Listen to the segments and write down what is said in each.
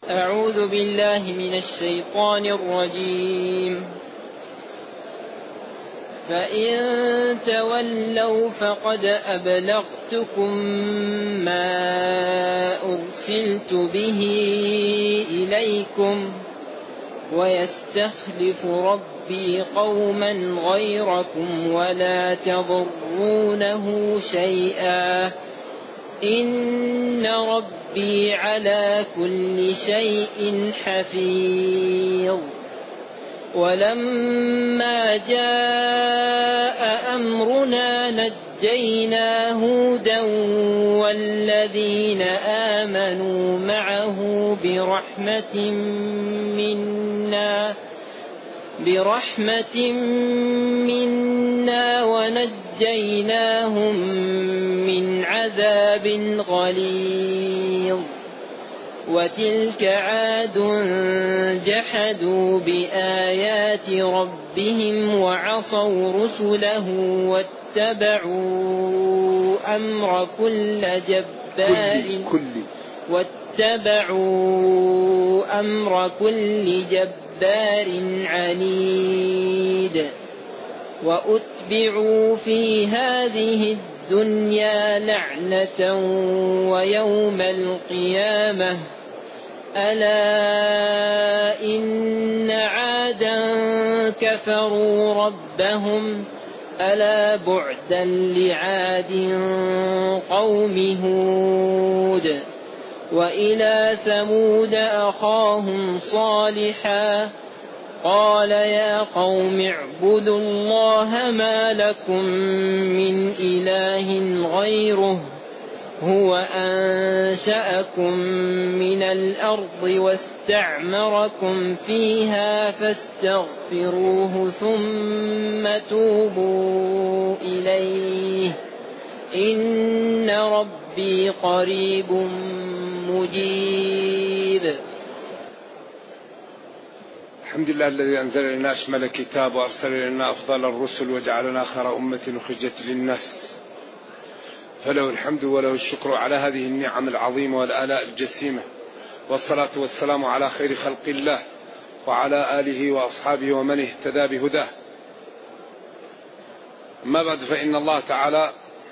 أعوذ بالله من الشيطان الرجيم. فإن تولوا فقد أبلغتكم ما أرسلت به إليكم ويستخلف ربي قوما غيركم ولا تضرونه شيئا إن ربي على كل شيء حفيظ. ولما جاء أمرنا نجينا هودا والذين آمنوا معه برحمة منا ونجيناهم من عذاب غليظ. وتلك عاد جحدوا بآيات ربهم وعصوا رسله واتبعوا أمر كل جبار عنيد. وأتبعوا في هذه الدنيا لعنة ويوم القيامة ألا إن عادا كفروا ربهم ألا بعدا لعاد قوم هود. وإلى ثمود أخاهم صالحا قال يا قوم اعبدوا الله ما لكم من إله غيره هو أنشأكم من الأرض واستعمركم فيها فاستغفروه ثم توبوا إليه إن ربي قريب مجيب. الحمد لله الذي أنزل لنا أشمل كتاب وأرسل لنا أفضل الرسل وجعلنا خير أمة أخرجت للناس فله الحمد وله الشكر على هذه النعم العظيمة والآلاء الجسيمة. والصلاة والسلام على خير خلق الله وعلى آله وأصحابه ومن اهتدى بهداه. أما بعد، فإن الله تعالى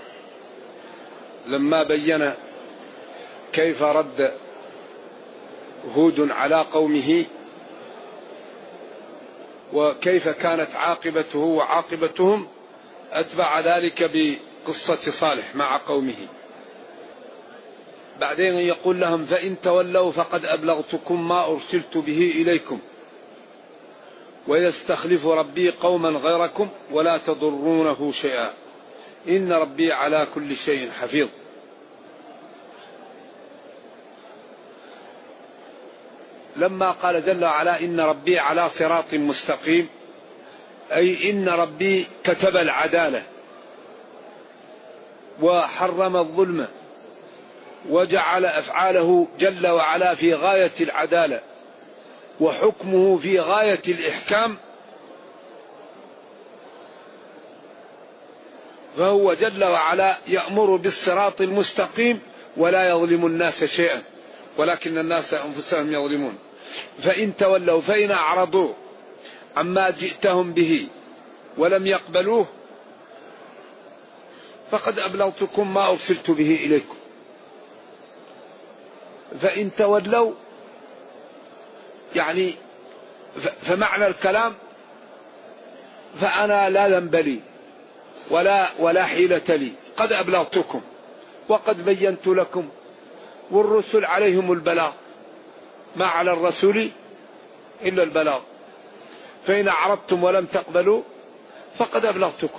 لما بين كيف رد هود على قومه وكيف كانت عاقبته وعاقبتهم أتبع ذلك بقصة صالح مع قومه. بعدين يقول لهم فإن تولوا فقد أبلغتكم ما أرسلت به إليكم ويستخلف ربي قوما غيركم ولا تضرونه شيئا إن ربي على كل شيء حفيظ. لما قال جل وعلا إن ربي على صراط مستقيم، أي إن ربي كتب العدالة وحرم الظلم وجعل أفعاله جل وعلا في غاية العدالة وحكمه في غاية الإحكام، فهو جل وعلا يأمر بالصراط المستقيم ولا يظلم الناس شيئا ولكن الناس أنفسهم يظلمون. فإن تولوا فإن أعرضوا عما جئتهم به ولم يقبلوه فقد أبلغتكم ما أرسلت به إليكم. فإن تولوا يعني فمعنى الكلام فأنا لا ذنب لي ولا حيلة لي، قد أبلغتكم وقد بينت لكم والرسل عليهم البلاغ، ما على الرسول إلا البلاغ. فإن أعرضتم ولم تقبلوا فقد أبلغتكم.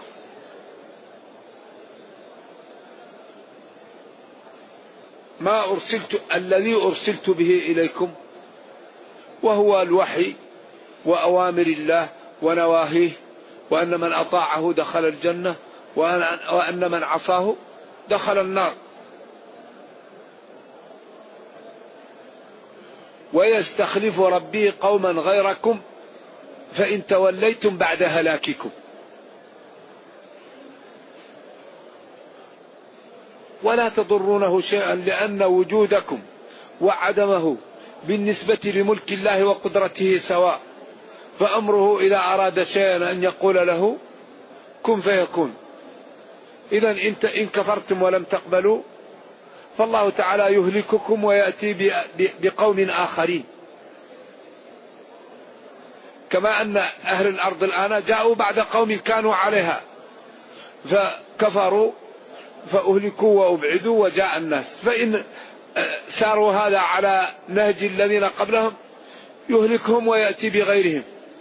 ما أرسلت الذي أرسلت به إليكم وهو الوحي وأوامر الله ونواهيه، وأن من أطاعه دخل الجنة وأن من عصاه دخل النار. ويستخلف ربي قوما غيركم فإن توليتم بعد هلاككم. ولا تضرونه شيئا لأن وجودكم وعدمه بالنسبة لملك الله وقدرته سواء، فأمره إذا أراد شيئا أن يقول له كن فيكون. إذا إن كفرتم ولم تقبلوا فالله تعالى يهلككم ويأتي بقوم آخرين، كما أن أهل الأرض الآن جاءوا بعد قوم كانوا عليها فكفروا فأهلكوا وأبعدوا وجاء الناس، فإن ساروا هذا على نهج الذين قبلهم يهلكهم ويأتي بغيرهم.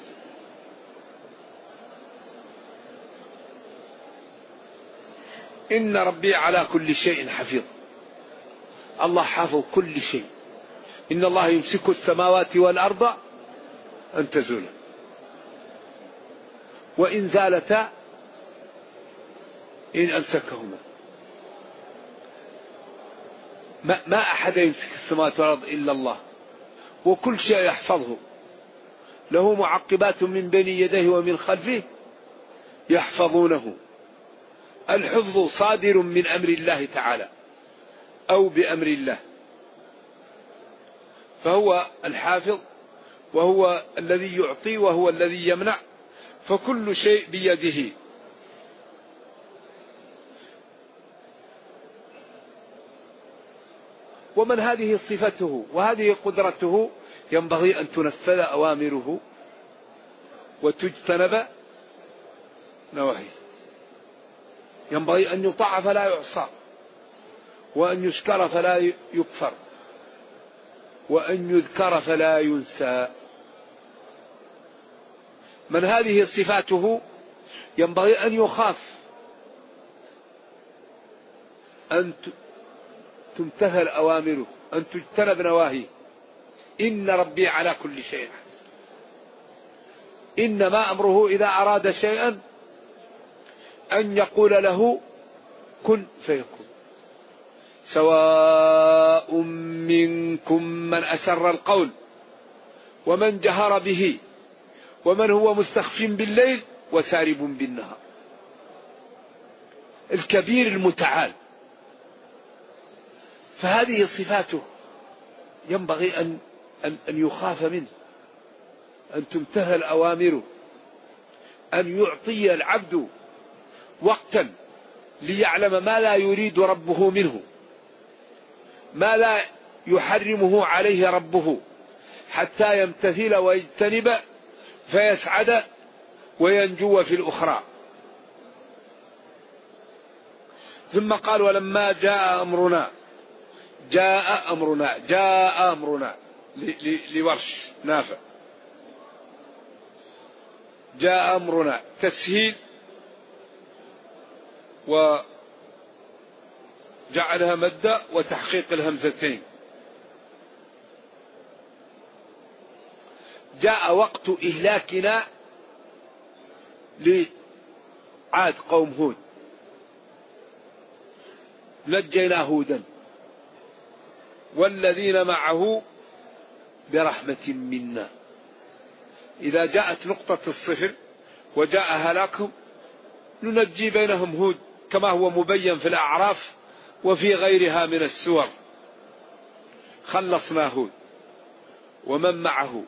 إن ربي على كل شيء حفيظ. الله حافظ كل شيء. إن الله يمسك السماوات والأرض أن تزولا وإن زالتا إن أمسكهما. ما أحد يمسك السماوات والأرض إلا الله، وكل شيء يحفظه، له معقبات من بين يديه ومن خلفه يحفظونه. الحفظ صادر من أمر الله تعالى أو بأمر الله، فهو الحافظ وهو الذي يعطي وهو الذي يمنع، فكل شيء بيده. ومن هذه صفته وهذه قدرته ينبغي أن تنفذ أوامره وتجتنب نواهيه. ينبغي أن يطاع فلا يعصى، وأن يشكر فلا يكفر، وأن يذكر فلا ينسى. من هذه صفاته ينبغي أن يخاف، أن تمتثل أوامره، أن تجتنب نواهيه. إن ربي على كل شيء. إنما أمره إذا أراد شيئا أن يقول له كن فيكون. سواء منكم من أسر القول ومن جهر به ومن هو مستخف بالليل وسارب بالنهار. الكبير المتعال. فهذه صفاته ينبغي أن يخاف منه، أن تمتثل أوامره، أن يعطي العبد وقتا ليعلم ما لا يريد ربه منه، ما لا يحرمه عليه ربه، حتى يمتثل ويجتنب فيسعد وينجو في الأخرى. ثم قال ولما جاء أمرنا. جاء أمرنا لورش نافع. جاء أمرنا تسهيل وجعلها مدة وتحقيق الهمزتين. جاء وقت إهلاكنا لعاد قوم هود، نجينا هودا والذين معه برحمة منا. إذا جاءت نقطة الصفر وجاء هلاكهم ننجي بينهم هود، كما هو مبين في الأعراف وفي غيرها من السور. خلصنا هود ومن معه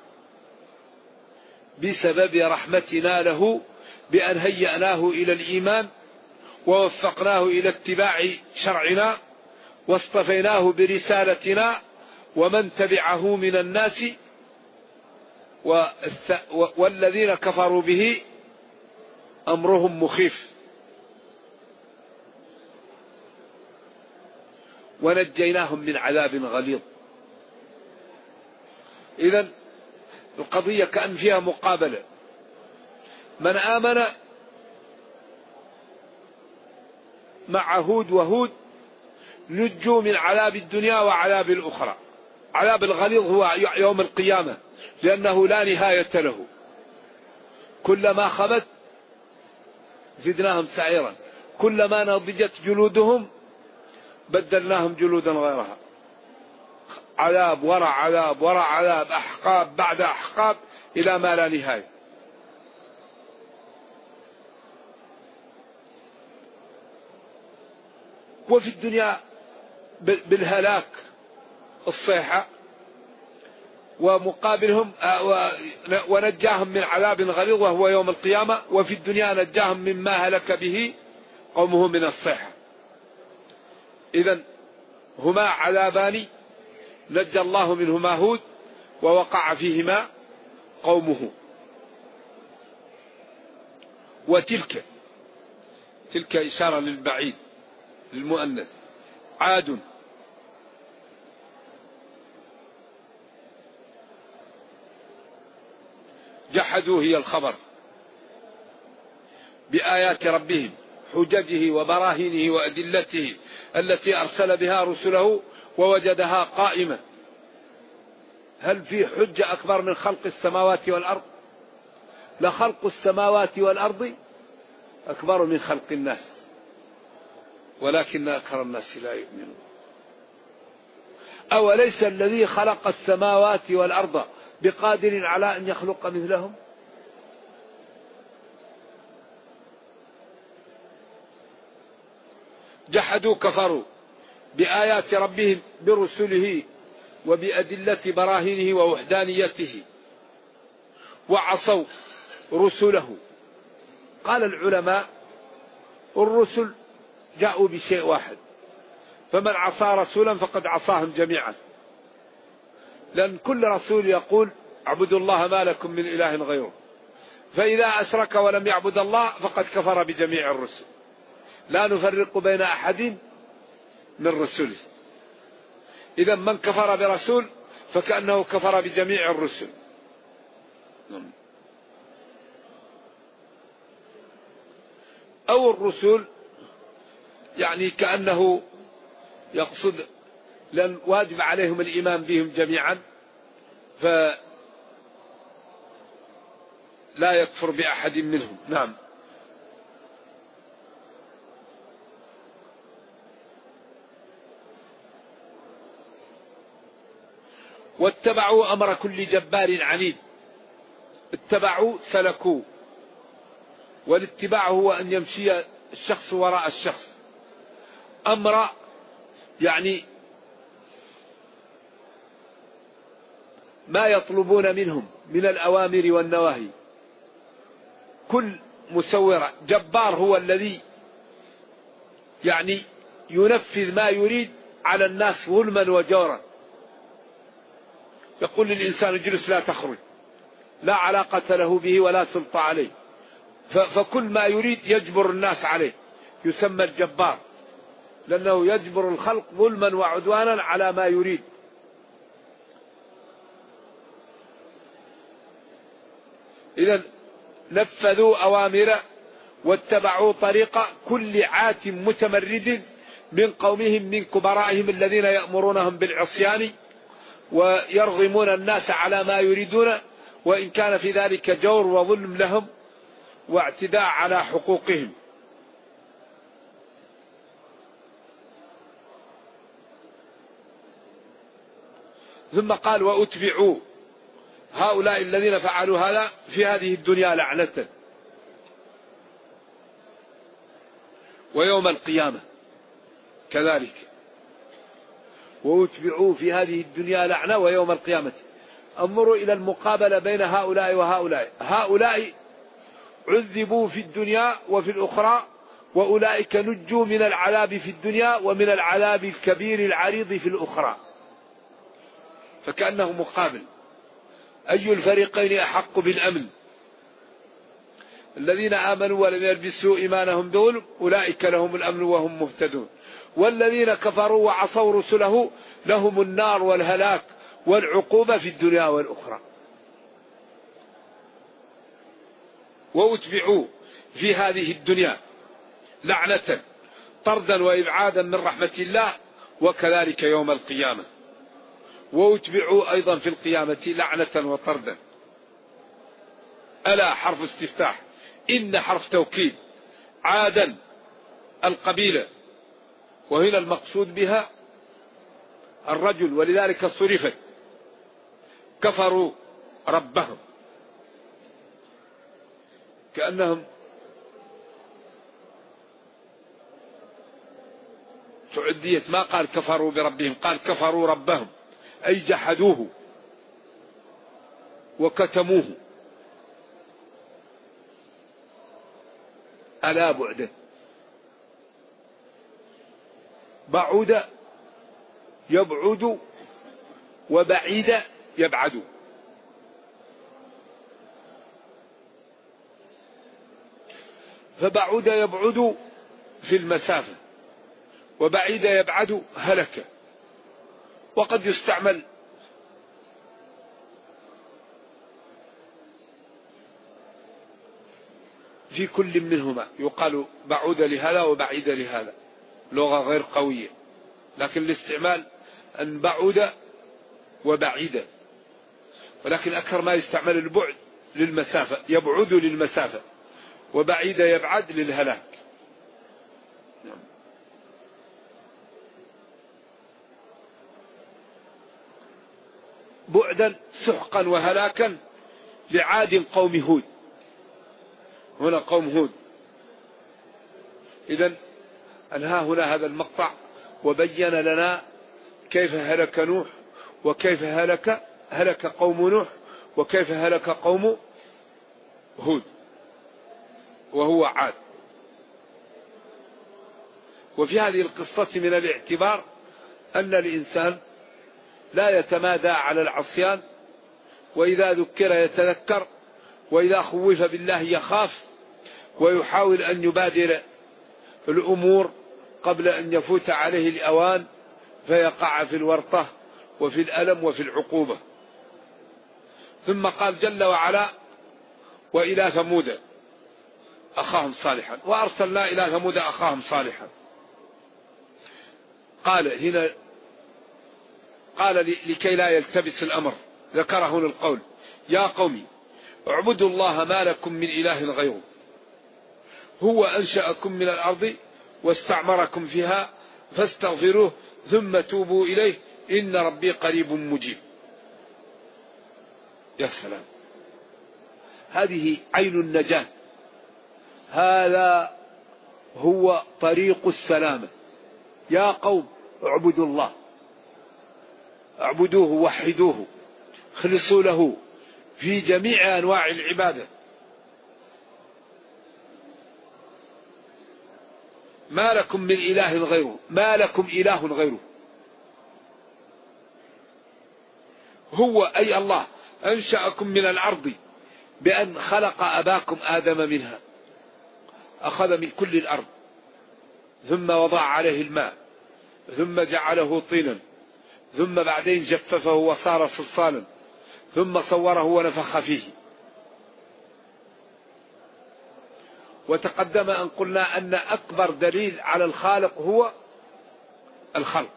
بسبب رحمتنا له، بأن هيأناه إلى الإيمان ووفقناه إلى اتباع شرعنا واصطفيناه برسالتنا، ومن تبعه من الناس والذين كفروا به أمرهم مخيف. ونجيناهم من عذاب غليظ. إذن القضية كأن فيها مقابلة. من آمن مع هود وهود نجوا من عذاب الدنيا وعذاب الأخرى. عذاب الغليظ هو يوم القيامة، لأنه لا نهاية له. كلما خبت زدناهم سعيرا، كلما نضجت جلودهم بدلناهم جلودا غيرها. عذاب وراء عذاب وراء عذاب، أحقاب بعد أحقاب إلى ما لا نهاية. وفي الدنيا بالهلاك الصيحة، ومقابلهم ونجاهم من عذاب غليظ وهو يوم القيامة، وفي الدنيا نجاهم مما هلك به قومه من الصيحة. إذن هما عذابان نجى الله منهما هود ووقع فيهما قومه. وتلك إشارة للبعيد للمؤنث. عاد جحدوا هي الخبر بآيات ربهم، حججه وبراهينه وأدلته التي أرسل بها رسله ووجدها قائمة. هل في حجة أكبر من خلق السماوات والأرض؟ لخلق السماوات والأرض أكبر من خلق الناس ولكن أكثر الناس لا يؤمنون. أوليس الذي خلق السماوات والأرض بقادر على أن يخلق مثلهم؟ جحدوا كفروا بآيات ربهم برسله وبأدلة براهينه ووحدانيته وعصوا رسله. قال العلماء الرسل جاءوا بشيء واحد، فمن عصى رسولا فقد عصاهم جميعا، لأن كل رسول يقول اعبدوا الله ما لكم من إله غيره، فإذا أشرك ولم يعبد الله فقد كفر بجميع الرسل، لا نفرق بين أحد من رسله. إذا من كفر برسول فكأنه كفر بجميع الرسل. أو الرسل يعني كأنه يقصد لأن واجب عليهم الإيمان بهم جميعا، فلا يكفر بأحد منهم. نعم. واتبعوا أمر كل جبار عنيد. اتبعوا سلكوا، والاتباع هو أن يمشي الشخص وراء الشخص. أمر يعني ما يطلبون منهم من الأوامر والنواهي. كل مسورة. جبار هو الذي يعني ينفذ ما يريد على الناس ظلما وجورا، يقول للإنسان اجلس لا تخرج، لا علاقة له به ولا سلطة عليه، فكل ما يريد يجبر الناس عليه، يسمى الجبار، لأنه يجبر الخلق ظلما وعدوانا على ما يريد. إذن نفذوا أوامر واتبعوا طريق كل عات متمرد من قومهم من كبرائهم الذين يأمرونهم بالعصيان ويرغمون الناس على ما يريدون، وإن كان في ذلك جور وظلم لهم واعتداء على حقوقهم. ثم قال وأتبعوا هؤلاء الذين فعلوا هذا في هذه الدنيا لعنة، ويوم القيامة كذلك. وأتبعوا في هذه الدنيا لعنة ويوم القيامة. انظروا إلى المقابلة بين هؤلاء وهؤلاء. هؤلاء عذبوا في الدنيا وفي الأخرى، وأولئك نجوا من العذاب في الدنيا ومن العذاب الكبير العريض في الأخرى، فكأنه مقابل. أي الفريقين أحق بالأمن؟ الذين آمنوا ولم يلبسوا إيمانهم بظلم أولئك لهم الأمن وهم مهتدون، والذين كفروا وعصوا رسله لهم النار والهلاك والعقوبة في الدنيا والأخرى. وأتبعوا في هذه الدنيا لعنة، طردا وإبعادا من رحمة الله، وكذلك يوم القيامة. وأتبعوا أيضا في القيامة لعنة وطردا. ألا حرف استفتاح، إن حرف توكيد، عادا القبيلة، وهنا المقصود بها الرجل، ولذلك صرفت. كفروا ربهم، كأنهم تعديت، ما قال كفروا بربهم، قال كفروا ربهم أي جحدوه. وكتموه ألا بعدا. بعد يبعد وبعيد يبعد. فبعد يبعد في المسافة، وبعيد يبعد هلك. وقد يستعمل في كل منهما، يقال بعد لهذا وبعيد لهذا، لغة غير قوية، لكن الاستعمال أن بعد وبعيد، ولكن أكثر ما يستعمل البعد للمسافة، يبعد للمسافة، وبعيد يبعد للهلاك. بعدا سحقا وهلاكا لعاد قوم هود. هنا قوم هود. إذن أنهى هنا هذا المقطع وبين لنا كيف هلك نوح، وكيف هلك قوم نوح، وكيف هلك قوم هود وهو عاد. وفي هذه القصة من الاعتبار أن الإنسان لا يتمادى على العصيان، وإذا ذكر يتذكر، وإذا خوف بالله يخاف، ويحاول أن يبادر الأمور قبل أن يفوت عليه الأوان فيقع في الورطة وفي الألم وفي العقوبة. ثم قال جل وعلا: وإلى ثمود أخاهم صالحا، وأرسلنا إلى ثمود أخاهم صالحا. قال هنا لكي لا يلتبس الأمر، ذكر هنا القول: يا قوم اعبدوا الله ما لكم من إله غيره، هو أنشأكم من الأرض واستعمركم فيها فاستغفروه ثم توبوا إليه إن ربي قريب مجيب. يا سلام، هذه عين النجاة، هذا هو طريق السلامة. يا قوم اعبدوا الله، اعبدوه وحدوه، خلصوا له في جميع أنواع العبادة. ما لكم من إله غيره، ما لكم إله غيره. هو أي الله أنشأكم من الأرض بأن خلق أباكم آدم منها، أخذ من كل الأرض ثم وضع عليه الماء ثم جعله طينا ثم بعدين جففه وصار صلصالا ثم صوره ونفخ فيه. وتقدم أن قلنا أن أكبر دليل على الخالق هو الخلق.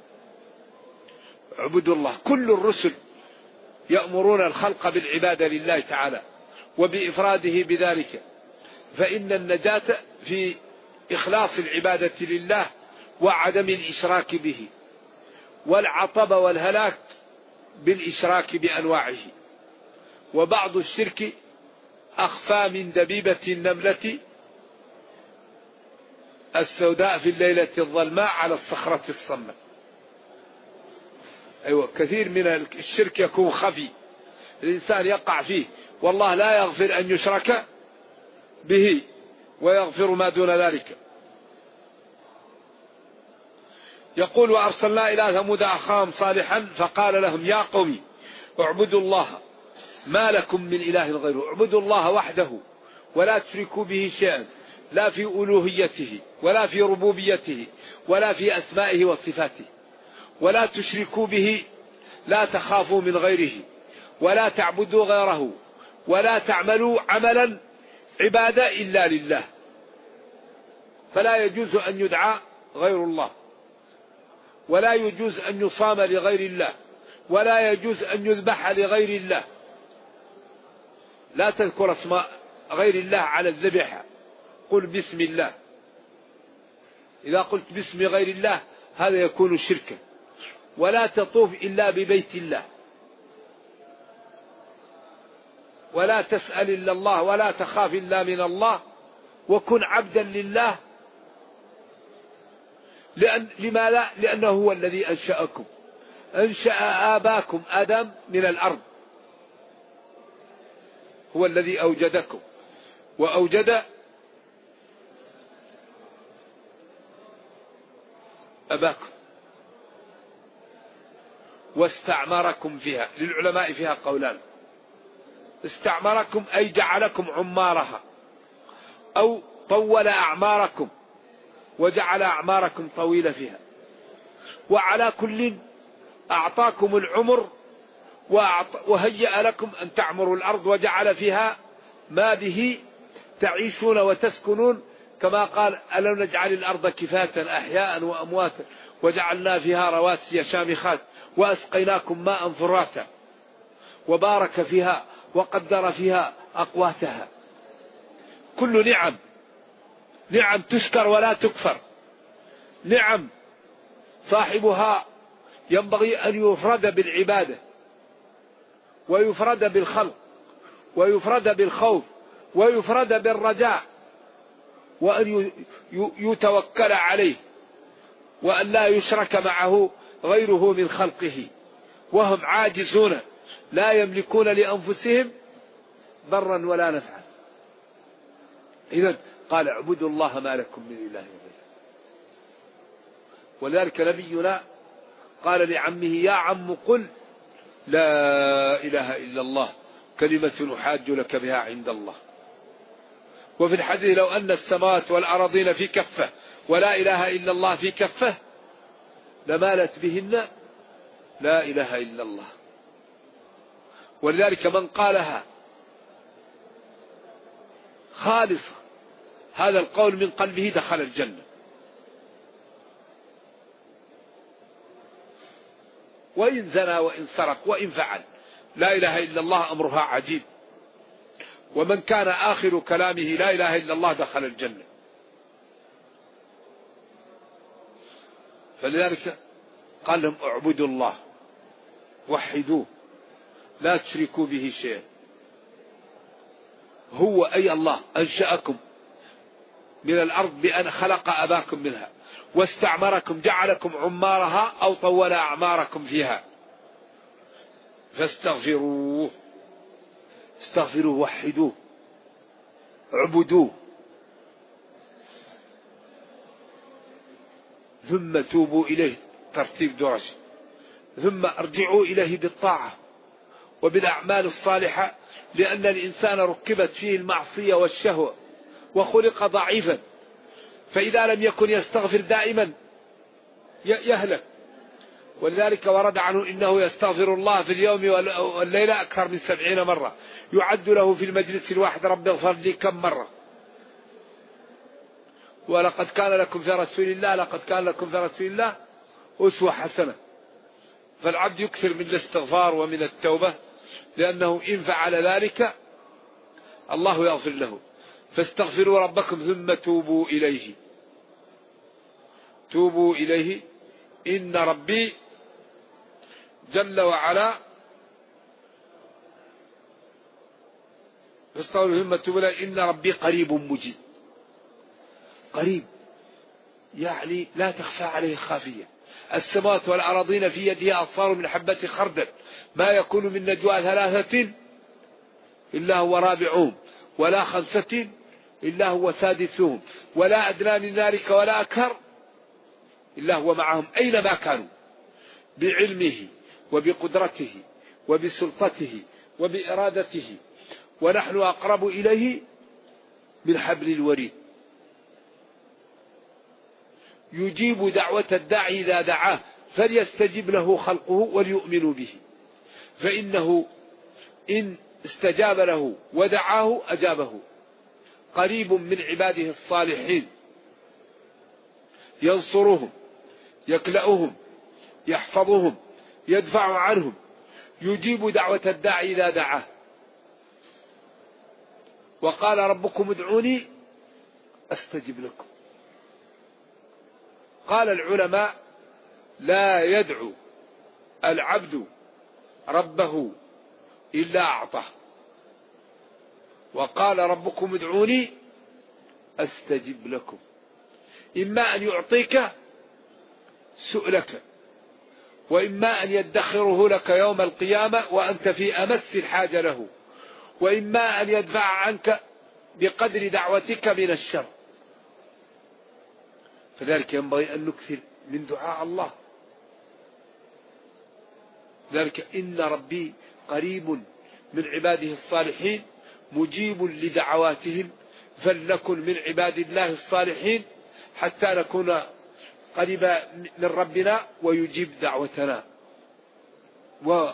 اعبدوا الله، كل الرسل يأمرون الخلق بالعبادة لله تعالى وبإفراده بذلك، فإن النجاة في إخلاص العبادة لله وعدم الإشراك به، والعطب والهلاك بالإشراك بأنواعه. وبعض الشرك أخفى من دبيبة النملة السوداء في الليلة الظلماء على الصخرة الصماء. أيوة، كثير من الشرك يكون خفي، الإنسان يقع فيه، والله لا يغفر أن يشرك به ويغفر ما دون ذلك. يقول: وأرسلنا إلى ثمود أخاهم صالحا فقال لهم يا قوم اعبدوا الله ما لكم من إله غيره. اعبدوا الله وحده ولا تشركوا به شيئا، لا في ألوهيته ولا في ربوبيته ولا في أسمائه وصفاته، ولا تشركوا به، لا تخافوا من غيره ولا تعبدوا غيره ولا تعملوا عملا عبادة إلا لله. فلا يجوز أن يدعى غير الله، ولا يجوز أن يصام لغير الله، ولا يجوز أن يذبح لغير الله. لا تذكر اسم غير الله على الذبح، قل بسم الله. إذا قلت باسم غير الله هذا يكون شركا. ولا تطوف إلا ببيت الله، ولا تسأل إلا الله، ولا تخاف إلا من الله، وكن عبدا لله. لماذا؟ لأنه هو الذي أنشأكم، أنشأ آباكم آدم من الأرض هو الذي أوجدكم وأوجد أباكم واستعمركم فيها. للعلماء فيها قولان: استعمركم أي جعلكم عمارها، أو طول أعماركم وجعل أعماركم طويلة فيها. وعلى كل أعطاكم العمر وهيأ لكم أن تعمروا الأرض وجعل فيها ما به تعيشون وتسكنون، كما قال: ألم نجعل الأرض كفاة أحياء وأمواتا وجعلنا فيها رواسي شامخات وأسقيناكم ماء فراتا وبارك فيها وقدر فيها أقواتها. كل نعم تشكر ولا تكفر، نعم صاحبها ينبغي أن يفرد بالعبادة ويفرد بالخلق ويفرد بالخوف ويفرد بالرجاء، وأن يتوكل عليه، وأن لا يشرك معه غيره من خلقه، وهم عاجزون لا يملكون لأنفسهم ضرا ولا نفعا. إذن قال: اعبدوا الله ما لكم من إله غيره. ولذلك نبينا قال لعمه: يا عم قل لا إله إلا الله كلمة أحاج لك بها عند الله. وفي الحديث: لو أن السماوات والأراضين في كفة ولا إله إلا الله في كفة لمالت بهن لا إله إلا الله. ولذلك من قالها خالصة هذا القول من قلبه دخل الجنة. وإن زنى وإن سرق وإن فعل، لا إله إلا الله أمرها عجيب. ومن كان آخر كلامه لا إله إلا الله دخل الجنة. فلذلك قال لهم: اعبدوا الله وحدوه لا تشركوا به شيئا. هو أي الله أنشأكم من الأرض بأن خلق أباكم منها واستعمركم جعلكم عمارها أو طول أعماركم فيها، فاستغفروه. استغفروه، وحدوه، اعبدوه، ثم توبوا إليه ترتيب درجي، ثم ارجعوا إليه بالطاعة وبالأعمال الصالحة، لأن الإنسان ركبت فيه المعصية والشهوة وخلق ضعيفا، فإذا لم يكن يستغفر دائما يهلك. ولذلك ورد عنه إنه يستغفر الله في اليوم والليلة أكثر من 70 مرة، يعد له في المجلس الواحد: رب اغفر لي كم مرة. ولقد كان لكم في رسول الله أسوة حسنة. فالعبد يكثر من الاستغفار ومن التوبة، لأنه إن فعل ذلك الله يغفر له. فاستغفروا ربكم ثم توبوا إليه. توبوا إليه إن ربي جل وعلا فاستغفروا ثم توبوا إليه إن ربي قريب مجيب. قريب يعني لا تخفى عليه خافية. السماوات والأراضين في يده أصفار من حبة خردل، ما يكون من نجوى 3 إلا هو رابعهم، ولا 5 إلا هو سادسهم، ولا أدنى من ذلك ولا أكثر إلا هو معهم أينما كانوا، بعلمه وبقدرته وبسلطته وبإرادته، ونحن أقرب إليه من حبل الوريد. يجيب دعوة الداعي إذا دعاه فليستجب له خلقه وليؤمنوا به، فإنه إن استجاب له ودعاه أجابه. قريب من عباده الصالحين، ينصرهم، يكلأهم، يحفظهم، يدفع عنهم، يجيب دعوة الداعي إذا دعاه. وقال ربكم ادعوني أستجب لكم. قال العلماء: لا يدعو العبد ربه إلا أعطاه. وقال ربكم ادعوني أستجب لكم. إما أن يعطيك سؤلك، وإما أن يدخره لك يوم القيامة وأنت في أمس الحاجة له، وإما أن يدفع عنك بقدر دعوتك من الشر. فذلك ينبغي أن نكثر من دعاء الله. ذلك إن ربي قريب من عباده الصالحين مجيب لدعواتهم، فلنكن من عباد الله الصالحين حتى نكون قريبا من ربنا ويجيب دعوتنا. وهذه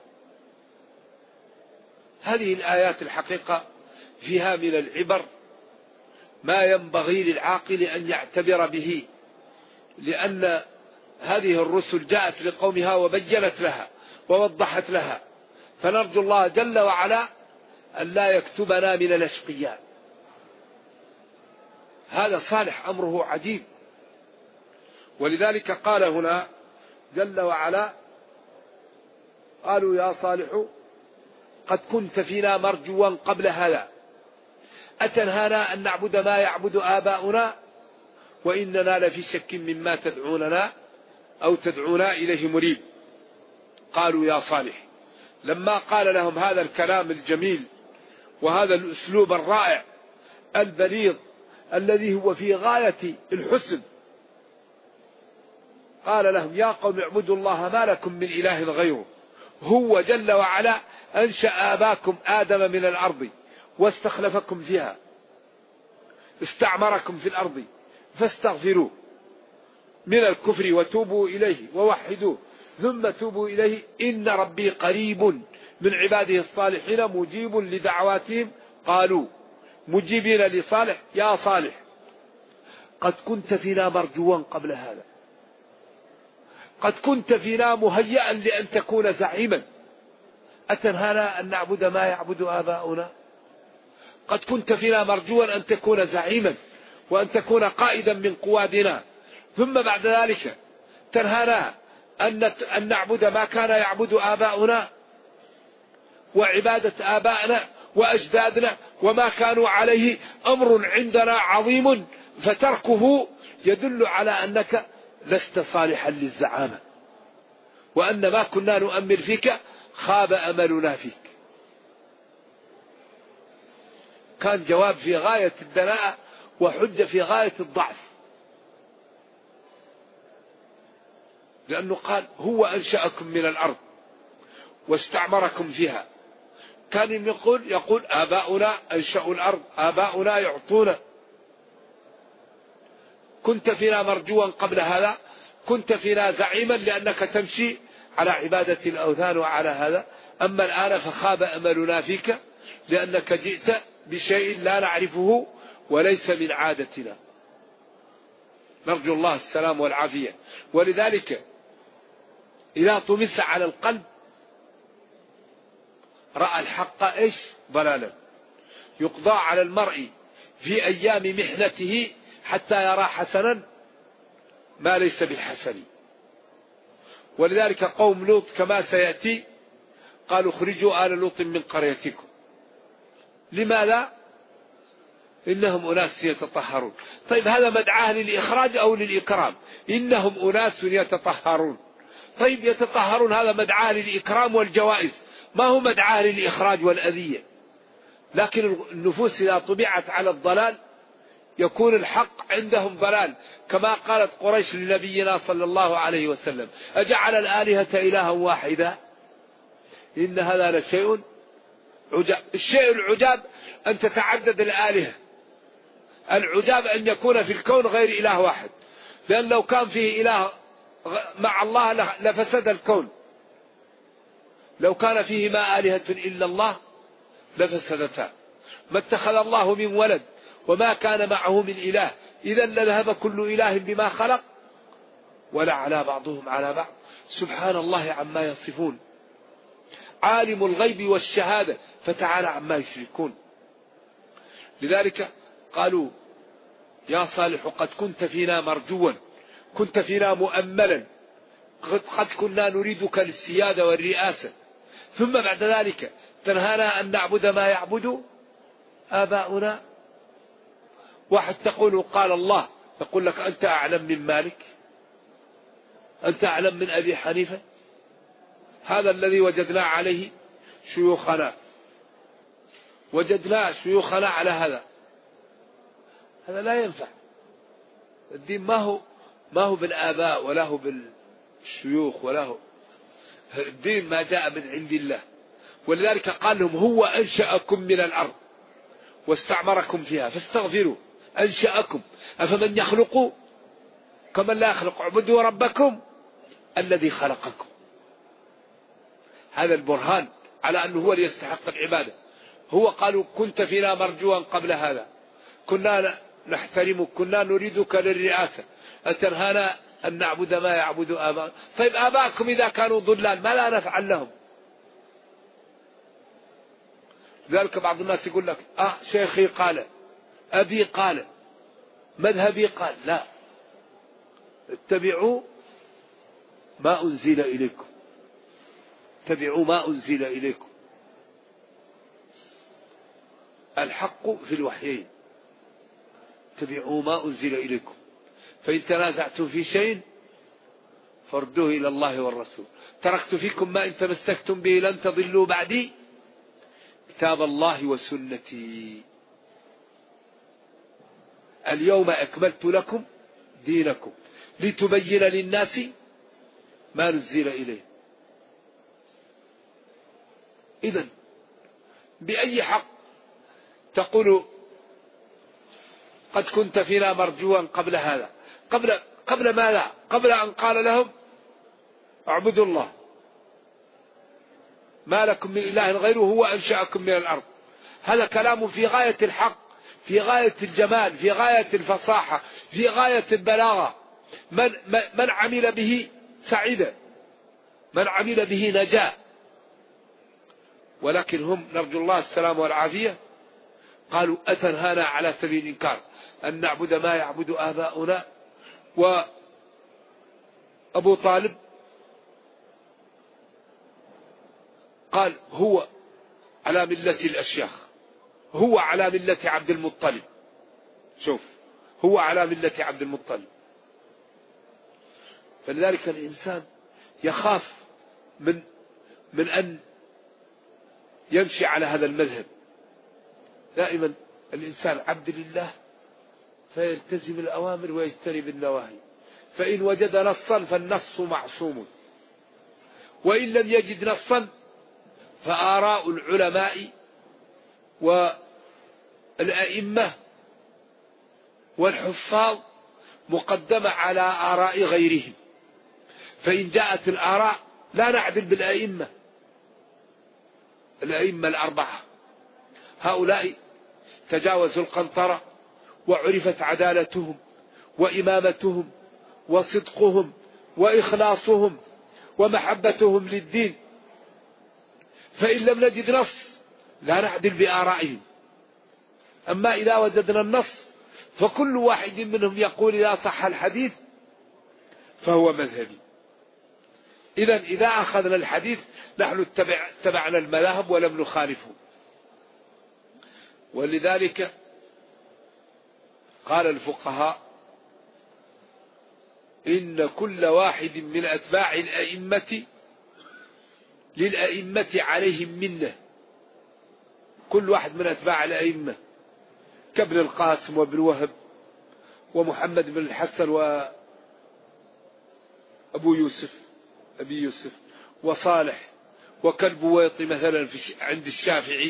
الآيات الحقيقة فيها من العبر ما ينبغي للعاقل أن يعتبر به، لأن هذه الرسل جاءت لقومها وبينت لها ووضحت لها، فنرجو الله جل وعلا أن لا يكتبنا من الأشقياء. هذا صالح أمره عجيب. ولذلك قال هنا جل وعلا قالوا يا صالح قد كنت فينا مرجوا قبل هذا أتنهانا أن نعبد ما يعبد آباؤنا وإننا لفي شك مما تدعوننا أو تدعونا إليه مريب. قالوا يا صالح، لما قال لهم هذا الكلام الجميل وهذا الأسلوب الرائع البليغ الذي هو في غاية الحسن، قال لهم يا قوم اعبدوا الله ما لكم من إله غيره، هو جل وعلا أنشأ آباكم آدم من الأرض واستخلفكم فيها، استعمركم في الأرض فاستغفروا من الكفر وتوبوا إليه ووحدوه ثم توبوا إليه إن ربي قريب من عباده الصالحين مجيب لدعواتهم. قالوا مجيبين لصالح يا صالح قد كنت فينا مرجوا قبل هذا، قد كنت فينا مهيئا لأن تكون زعيما، أتنهانا أن نعبد ما يعبد آباؤنا؟ قد كنت فينا مرجوا أن تكون زعيما وأن تكون قائدا من قوادنا، ثم بعد ذلك تنهانا أن نعبد ما كان يعبد آباؤنا وعبادة آبائنا وأجدادنا وما كانوا عليه أمر عندنا عظيم، فتركه يدل على أنك لست صالحا للزعامة، وأن ما كنا نؤمل فيك خاب أملنا فيك. كان جواب في غاية الدناءة وحجة في غاية الضعف، لأنه قال هو أنشأكم من الأرض واستعمركم فيها. كان يقول آباؤنا أنشأوا الأرض، آباؤنا يعطونا. كنت فينا مرجوا قبل هذا، كنت فينا زعيما لأنك تمشي على عبادة الأوثان وعلى هذا، أما الآن فخاب أملنا فيك لأنك جئت بشيء لا نعرفه وليس من عادتنا. نرجو الله السلام والعافية. ولذلك إذا طمس على القلب رأى الحق إيش ضلالا، يقضى على المرء في أيام محنته حتى يرى حسنا ما ليس بالحسن. ولذلك قوم لوط كما سيأتي قالوا اخرجوا آل لوط من قريتكم. لماذا؟ إنهم أناس يتطهرون. طيب هذا مدعاه للإخراج أو للإكرام؟ إنهم أناس يتطهرون. طيب يتطهرون هذا مدعاه للإكرام والجوائز، ما هو مدعاه للإخراج والأذية. لكن النفوس إذا طبعت على الضلال يكون الحق عندهم ضلال، كما قالت قريش لنبينا صلى الله عليه وسلم أجعل الآلهة إلها واحدا إن هذا لشيء عجاب. الشيء العجاب أن تتعدد الآلهة، العجاب أن يكون في الكون غير إله واحد، لأن لو كان فيه إله مع الله لفسد الكون. لو كان فيهما آلهة إلا الله لفسدتا. ما اتخذ الله من ولد وما كان معه من إله إذا لذهب كل إله بما خلق ولا على بعضهم على بعض سبحان الله عما يصفون. عالم الغيب والشهادة فتعالى عما يشركون. لذلك قالوا يا صالح قد كنت فينا مرجوا، كنت فينا مؤملا، قد كنا نريدك للسيادة والرئاسة، ثم بعد ذلك تنهانا أن نعبد ما يعبد آباؤنا. واحد تقول قال الله، يقول لك أنت أعلم من مالك، أنت أعلم من أبي حنيفة، هذا الذي وجدنا عليه شيوخنا. وجدنا شيوخنا على هذا لا ينفع. الدين ما هو بالآباء ولا هو بالشيوخ ولا هو، الدين ما جاء من عند الله. ولذلك قال لهم هو أنشأكم من الأرض واستعمركم فيها فاستغفروا. أنشأكم أفمن يخلق كمن لا يخلق. اعبدوا ربكم الذي خلقكم. هذا البرهان على أنه هو اللي يستحق العبادة. هو قالوا كنت فينا مرجوا قبل هذا، كنا نحترمك، كنا نريدك للرئاسة، أتنهانا أن نعبد ما يعبد آباء. طيب آباءكم إذا كانوا ضلال ما لا نفعل لهم؟ ذلك بعض الناس يقول لك شيخي قال، أبي قال، مذهبي قال. لا، اتبعوا ما أنزل إليكم، اتبعوا ما أنزل إليكم. الحق في الوحيين، اتبعوا ما أنزل إليكم، فإن تنازعتم في شيء فردوه إلى الله والرسول. تركت فيكم ما إن تمسكتم به لن تضلوا بعدي كتاب الله وسنتي. اليوم أكملت لكم دينكم لتبين للناس ما نزل إليه. إذن بأي حق تقول قد كنت فينا مرجوا قبل هذا؟ قبل ماذا؟ قبل أن قال لهم اعبدوا الله ما لكم من إله غيره هو أنشأكم من الأرض. هذا كلام في غاية الحق، في غاية الجمال، في غاية الفصاحة، في غاية البلاغة. من عمل به سعيد، من عمل به نجا. ولكن هم نرجو الله السلام والعافية قالوا أتنهانا على سبيل الإنكار أن نعبد ما يعبد آباؤنا. وأبو طالب قال هو على ملة الأشياخ، هو على ملة عبد المطلب. شوف، هو على ملة عبد المطلب. فلذلك الإنسان يخاف من أن يمشي على هذا المذهب. دائما الإنسان عبد لله فيلتزم الأوامر ويجتنب النواهي. فإن وجد نصا فالنص معصوم، وإن لم يجد نصا فآراء العلماء والأئمة والحفاظ مقدمة على آراء غيرهم. فإن جاءت الآراء لا نعدل بالأئمة، الأئمة الأربعة هؤلاء تجاوزوا القنطرة وعرفت عدالتهم وإمامتهم وصدقهم وإخلاصهم ومحبتهم للدين. فإن لم نجد نص لا نعدل بآرائهم. أما إذا وجدنا النص فكل واحد منهم يقول إذا صح الحديث فهو مذهبي. إذا أخذنا الحديث نحن اتبعنا المذاهب ولم نخالفه. ولذلك قال الفقهاء إن كل واحد من أتباع الأئمة للأئمة عليهم منه. كل واحد من أتباع الأئمة كابن القاسم وابن وهب ومحمد بن الحسن وأبو يوسف أبي يوسف وصالح وكالبويطي مثلا عند الشافعي.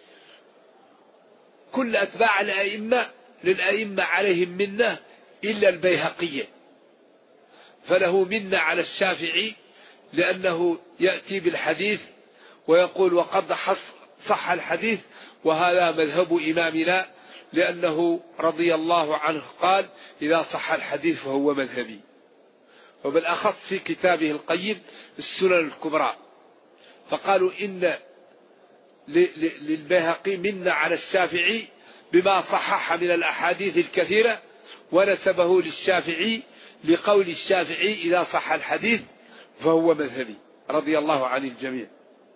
كل أتباع الأئمة للأئمة عليهم منه إلا البيهقية، فله منه على الشافعي لأنه يأتي بالحديث ويقول وقد صح الحديث وهذا مذهب إمامنا، لأنه رضي الله عنه قال إذا صح الحديث فهو مذهبي. وبالأخص في كتابه القيم السنن الكبرى فقالوا إن للبيهقي منا على الشافعي بما صحح من الأحاديث الكثيرة، ونسبه للشافعي لقول الشافعي إذا صح الحديث فهو مذهبي رضي الله عن الجميع.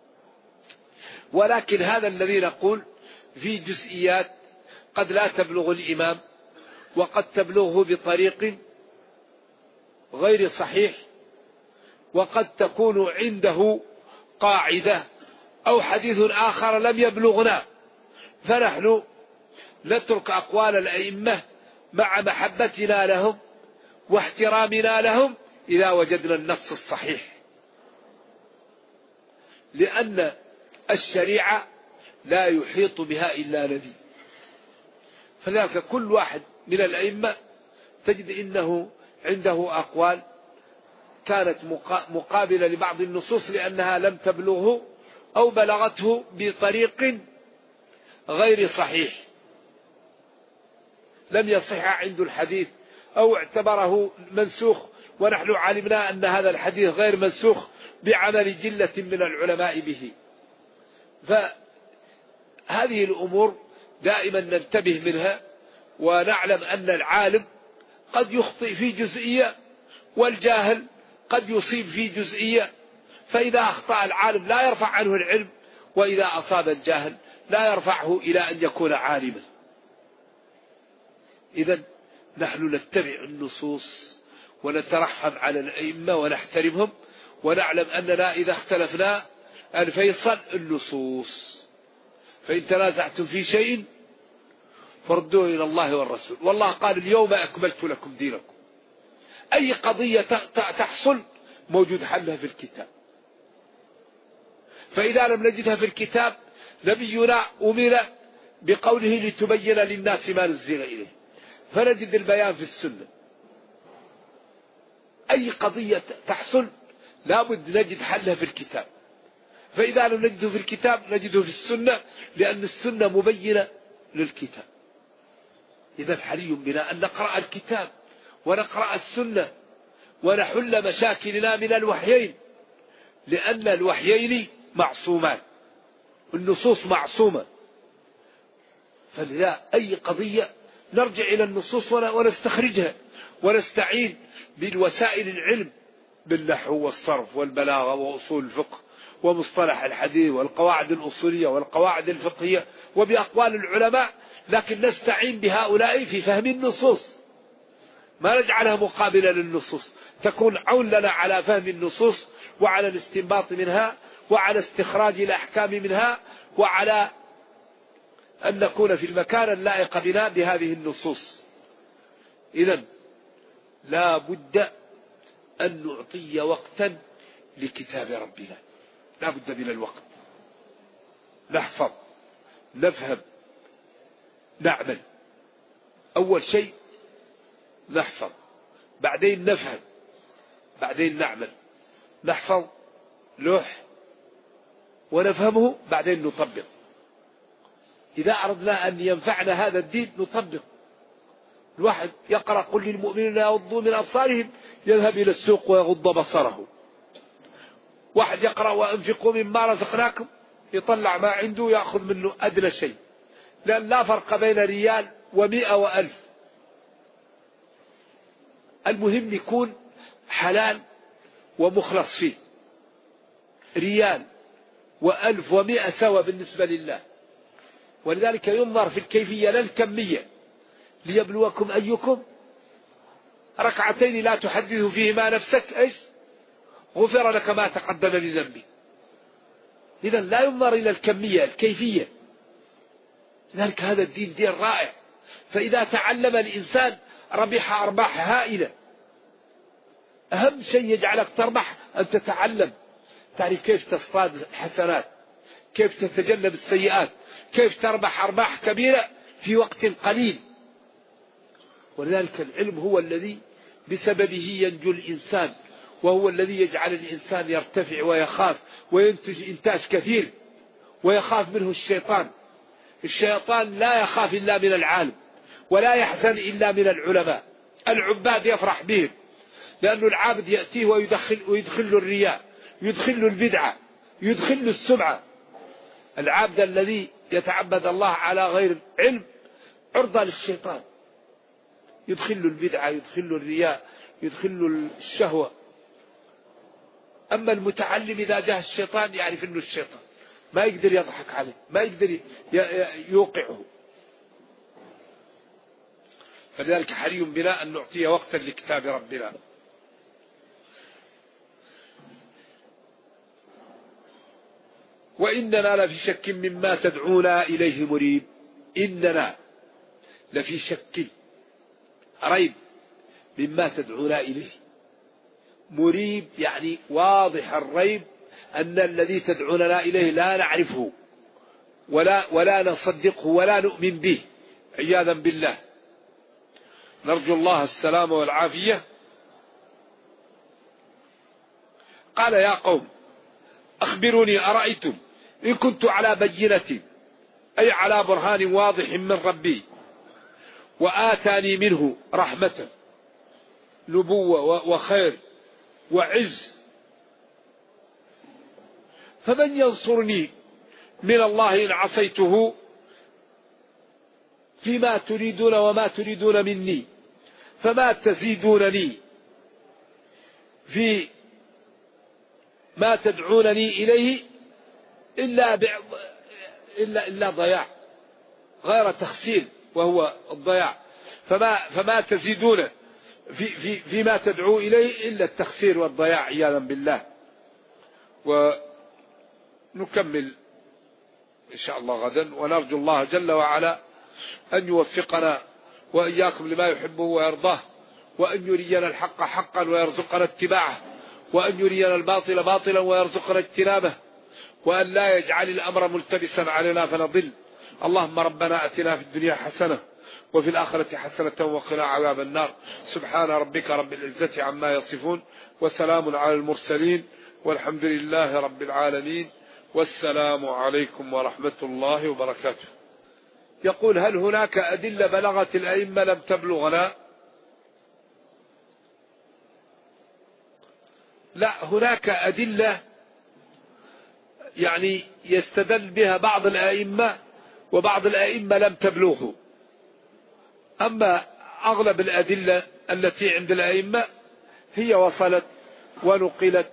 ولكن هذا الذي نقول في جزئيات قد لا تبلغ الإمام، وقد تبلغه بطريق غير صحيح، وقد تكون عنده قاعدة أو حديث آخر لم يبلغنا فنحن نترك أقوال الأئمة مع محبتنا لهم واحترامنا لهم إذا وجدنا النص الصحيح، لأن الشريعة لا يحيط بها إلا نبي. فلذلك كل واحد من الأئمة تجد إنه عنده أقوال كانت مقابلة لبعض النصوص لأنها لم تبلغه أو بلغته بطريق غير صحيح، لم يصح عنده الحديث أو اعتبره منسوخ، ونحن علمنا أن هذا الحديث غير منسوخ بعمل جلة من العلماء به. فهذه الأمور دائما ننتبه منها، ونعلم أن العالم قد يخطئ في جزئية والجاهل قد يصيب في جزئية، فإذا أخطأ العالم لا يرفع عنه العلم، وإذا أصاب الجاهل لا يرفعه إلى أن يكون عالما. إذن نحن نتبع النصوص ونترحم على الأئمة ونحترمهم، ونعلم أننا إذا اختلفنا الفيصل النصوص، فإن تنازعتم في شيء فردوه إلى الله والرسول، والله قال اليوم أكملت لكم دينكم. أي قضية تحصل موجود حلها في الكتاب، فإذا لم نجدها في الكتاب نبينا أمر بقوله لتبين للناس ما نزل إليه، فنجد البيان في السنة. أي قضية تحصل لابد نجد حلها في الكتاب، فإذا لم نجده في الكتاب نجده في السنة، لأن السنة مبينة للكتاب. إذا حري بنا أن نقرأ الكتاب ونقرأ السنة ونحل مشاكلنا من الوحيين، لأن الوحيين معصومان، النصوص معصومة. فلذا أي قضية نرجع إلى النصوص ونستخرجها، ونستعين بالوسائل العلم بالنحو والصرف والبلاغة وأصول الفقه ومصطلح الحديث والقواعد الأصولية والقواعد الفقهية وبأقوال العلماء، لكن نستعين بهؤلاء في فهم النصوص، ما نجعلها مقابلة للنصوص، تكون عون لنا على فهم النصوص وعلى الاستنباط منها وعلى استخراج الأحكام منها، وعلى أن نكون في المكان اللائق بنا بهذه النصوص. إذن لا بد أن نعطي وقتا لكتاب ربنا، لا بد من الوقت، نحفظ نفهم نعمل. أول شيء نحفظ، بعدين نفهم، بعدين نعمل. نحفظ لوح ونفهمه، بعدين نطبق. إذا أردنا أن ينفعنا هذا الدين نطبق. الواحد يقرأ قل للمؤمنين يغضوا من أبصارهم، يذهب إلى السوق ويغض بصره. واحد يقرأ وأنفقوا مما رزقناكم، يطلع ما عنده يأخذ منه أدنى شيء، لأن لا فرق بين ريال و100 و1000. المهم يكون حلال ومخلص فيه. ريال و1000 و100 سوا بالنسبة لله، ولذلك ينظر في الكيفية لا الكمية، ليبلوكم أيكم. ركعتين لا تحدث فيهما نفسك إيش غفر لك ما تقدم من ذنبك. إذن لا ينظر إلى الكمية، الكيفية. لذلك هذا الدين دين رائع، فإذا تعلم الإنسان ربح أرباح هائلة. أهم شيء يجعلك تربح أن تتعلم، تعرف كيف تصطاد الحسنات، كيف تتجنب السيئات، كيف تربح أرباح كبيرة في وقت قليل. ولذلك العلم هو الذي بسببه ينجو الإنسان، وهو الذي يجعل الإنسان يرتفع ويخاف وينتج إنتاج كثير، ويخاف منه الشيطان. الشيطان لا يخاف إلا من العالم، ولا يحزن إلا من العلماء. العباد يفرح بهم، لأن العابد يأتيه ويدخل الرياء، يدخل البدعة، يدخل السمعة. العابد الذي يتعبد الله على غير علم عرضة للشيطان، يدخل البدعة، يدخل الرياء، يدخل الشهوة. أما المتعلم إذا جاء الشيطان يعرف أنه الشيطان، ما يقدر يضحك عليه، ما يقدر يوقعه. فلذلك حري بنا أن نعطي وقتا لكتاب ربنا. وإننا لفي شك مما تدعونا إليه مريب. إننا لفي شك ريب مما تدعونا إليه. مريب يعني واضح الريب أن الذي تدعوننا إليه لا نعرفه ولا نصدقه ولا نؤمن به عياذا بالله. نرجو الله السلامة والعافية. قال يا قوم أخبروني أرأيتم إن كنت على بينة أي على برهان واضح من ربي وآتاني منه رحمة نبوة وخير وعز، فمن ينصرني من الله إن عصيته فيما تريدون وما تريدون مني، فما تزيدونني في ما تدعونني إليه إلا ضياع غير تخسير وهو الضياع. فما تزيدون فيما تدعو إليه إلا التخسير والضياع عياذا بالله. ونكمل إن شاء الله غدا، ونرجو الله جل وعلا أن يوفقنا وإياكم لما يحبه ويرضاه، وأن يرينا الحق حقا ويرزقنا اتباعه، وأن يرينا الباطل باطلا ويرزقنا اجتنابه، وأن لا يجعل الأمر ملتبسا علينا فنضل. اللهم ربنا أتنا في الدنيا حسنة وفي الآخرة حسنة وقنا عذاب النار. سبحان ربك رب العزة عما يصفون وسلام على المرسلين والحمد لله رب العالمين، والسلام عليكم ورحمة الله وبركاته. يقول هل هناك أدلة بلغت الأئمة لم تبلغنا؟ لا، هناك أدلة يعني يستدل بها بعض الأئمة وبعض الأئمة لم تبلغه. أما أغلب الأدلة التي عند الأئمة هي وصلت ونقلت.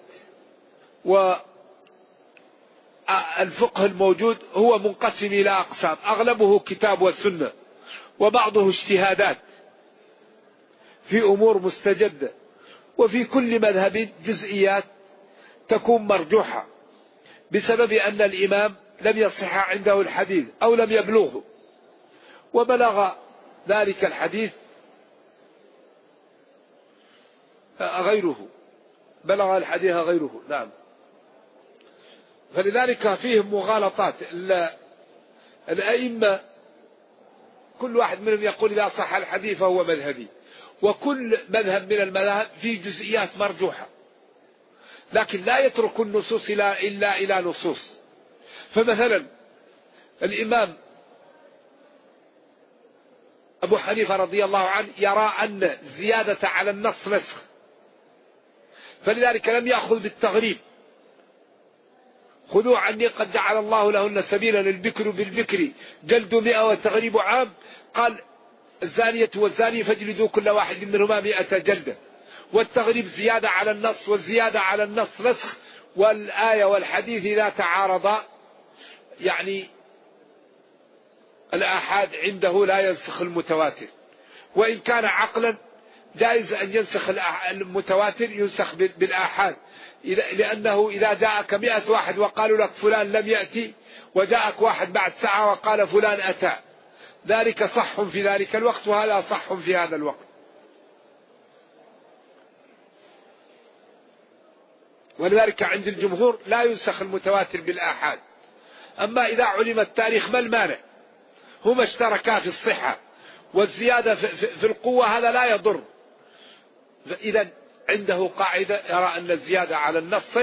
والفقه الموجود هو منقسم إلى أقسام، أغلبه كتاب والسنة، وبعضه اجتهادات في أمور مستجدة، وفي كل مذهب جزئيات تكون مرجوحة بسبب أن الإمام لم يصح عنده الحديث أو لم يبلغه، وبلغ ذلك الحديث غيره، بلغ الحديث غيره. نعم. فلذلك فيهم مغالطات. الأئمة كل واحد منهم يقول إذا صح الحديث فهو مذهبي، وكل مذهب من المذاهب فيه جزئيات مرجوحة، لكن لا يترك النصوص إلا إلى نصوص. فمثلا الإمام أبو حنيفة رضي الله عنه يرى أن زيادة على النص نسخ، فلذلك لم يأخذ بالتغريب. خذوا عني قد جعل الله لهن سبيلا البكر بالبكر جلد 100 وتغريب عام. قال الزانية والزاني فاجلدوا كل واحد منهما 100 جلدة. والتغريب زيادة على النص، والزيادة على النص نسخ. والآية والحديث إذا تعارضا يعني الآحاد عنده لا ينسخ المتواتر، وإن كان عقلا جائز أن ينسخ المتواتر ينسخ بالآحاد، لأنه إذا جاءك 100 واحد وقالوا لك فلان لم يأتي، وجاءك واحد بعد ساعة وقال فلان أتى، ذلك صح في ذلك الوقت وهذا صح في هذا الوقت. ولذلك عند الجمهور لا ينسخ المتواتر بالآحاد. أما إذا علم التاريخ ما المانع؟ هما اشتركا في الصحة والزيادة في القوة، هذا لا يضر. إذا عنده قاعدة يرى أن الزيادة على النص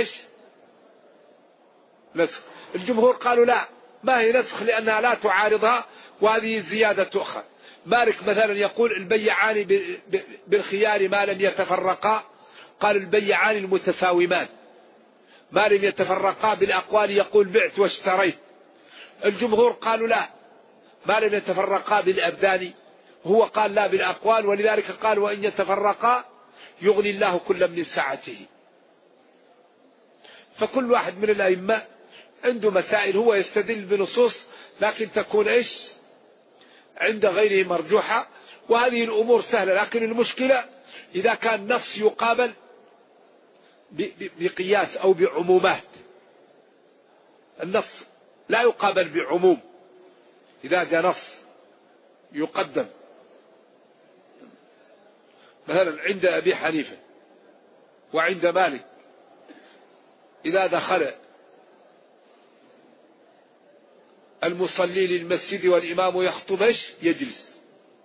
نسخ. الجمهور قالوا لا، ما هي نسخ لأنها لا تعارضها، وهذه الزيادة تؤخذ. مالك مثلا يقول البيعان بالخيار ما لم يتفرقا، قال البيعان المتساومان ما لم يتفرقا بالأقوال، يقول بعت واشتريت. الجمهور قالوا لا، ما لم يتفرقا بالأبدان، هو قال لا بالأقوال، ولذلك قال وإن يتفرقا يغني الله كل من سعته. فكل واحد من الأئمة عنده مسائل هو يستدل بنصوص، لكن تكون عند غيره مرجوحة، وهذه الأمور سهلة. لكن المشكلة إذا كان نص يقابل بقياس أو بعمومات، النص لا يقابل بعموم. إذا جاء نص يقدم. مثلا عند أبي حنيفة وعند مالك إذا دخل المصلي للمسجد والإمام يخطب يجلس،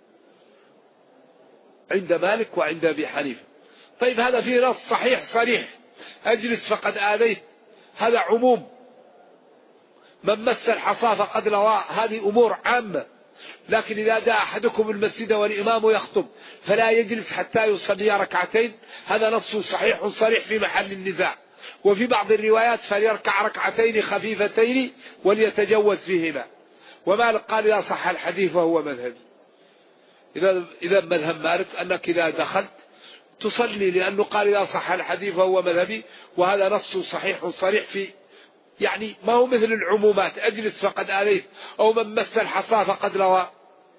عند مالك وعند أبي حنيفة. طيب هذا فيه نص صحيح صريح، أجلس فقد آذيت، هذا عموم. من مس الحصى فقد لوى، هذه أمور عامة. لكن إذا جاء أحدكم المسجد والإمام يخطب فلا يجلس حتى يصلي ركعتين، هذا نص صحيح صريح في محل النزاع. وفي بعض الروايات فليركع ركعتين خفيفتين وليتجوز فيهما. ومالك قال إذا صح الحديث فهو مذهبي. إذا مذهب مالك أنك إذا دخلت تصلي، لأنه قال إذا صح الحديث فهو مذهبي، وهذا نص صحيح صريح في، يعني ما هو مثل العمومات أجلس فقد آليت أو من مس الحصى فقد لوى،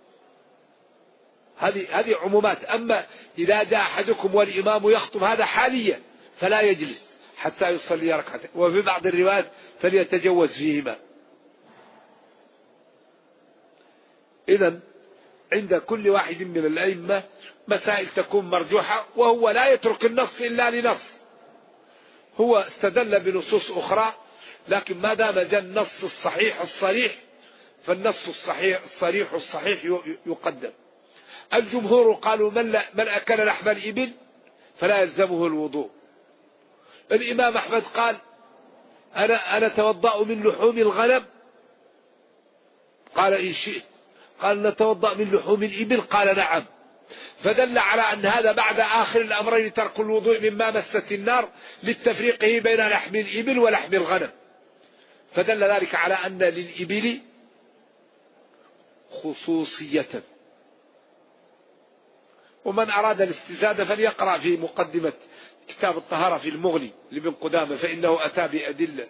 هذه عمومات. أما إذا جاء أحدكم والإمام يخطب هذا حاليا فلا يجلس حتى يصلي ركعتين، وفي بعض الروايات فليتجوز فيهما. إذن عند كل واحد من الأئمة مسائل تكون مرجوحة، وهو لا يترك النص إلا لنص، هو استدل بنصوص أخرى، لكن ما دام جاء النص الصحيح الصريح فالنص الصحيح الصريح الصحيح يقدم. الجمهور قالوا من أكل لحم الإبل فلا يلزمه الوضوء. الإمام أحمد قال أنا أتوضأ من لحوم الغنم، قال إن شئت، قال نتوضأ من لحوم الإبل، قال نعم. فدل على أن هذا بعد آخر الأمرين ترك الوضوء مما مست النار للتفريقه بين لحم الإبل ولحم الغنم، فدل ذلك على أن للإبل خصوصية. ومن أراد الاستزادة فليقرأ في مقدمة كتاب الطهارة في المغني لابن قدامة، فإنه أتى بأدلة.